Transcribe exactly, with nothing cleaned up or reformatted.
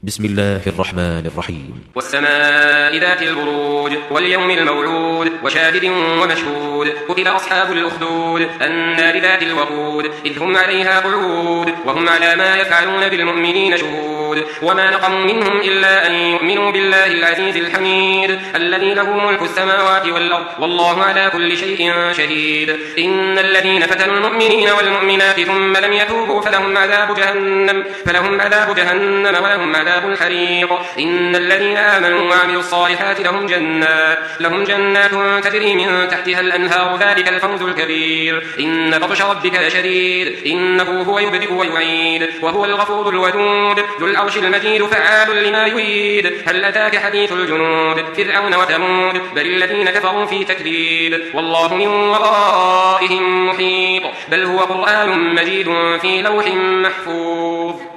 بسم الله الرحمن الرحيم. والسماء ذات البروج واليوم الموعود وشاهد ومشهود. قتل أصحاب الأخدود النار ذات الوقود إذ هم عليها قعود وهم على ما يفعلون بالمؤمنين شهود. وما نقموا منهم إلا أن يؤمنوا بالله العزيز الحميد الذي له ملك السماوات والأرض والله على كل شيء شهيد. إن الذين فتنوا المؤمنين والمؤمنات ثم لم يتوبوا فلهم عذاب جهنم فلهم عذاب جهنم ولهم عذاب الحريق. إن الذين آمنوا وعملوا الصالحات لهم جنات لهم جنات تجري من تحتها الأنهار ذلك الفوز الكبير. إن بطش ربك لشديد إنه هو يبدئ ويعيد وهو الغفور الودود ذو العرش المجيد فعال لما يريد. هل أتاك حديث الجنود فرعون وثمود بل الذين كفروا في تكذيب والله من ورائهم محيط بل هو قرآن مجيد في لوح محفوظ.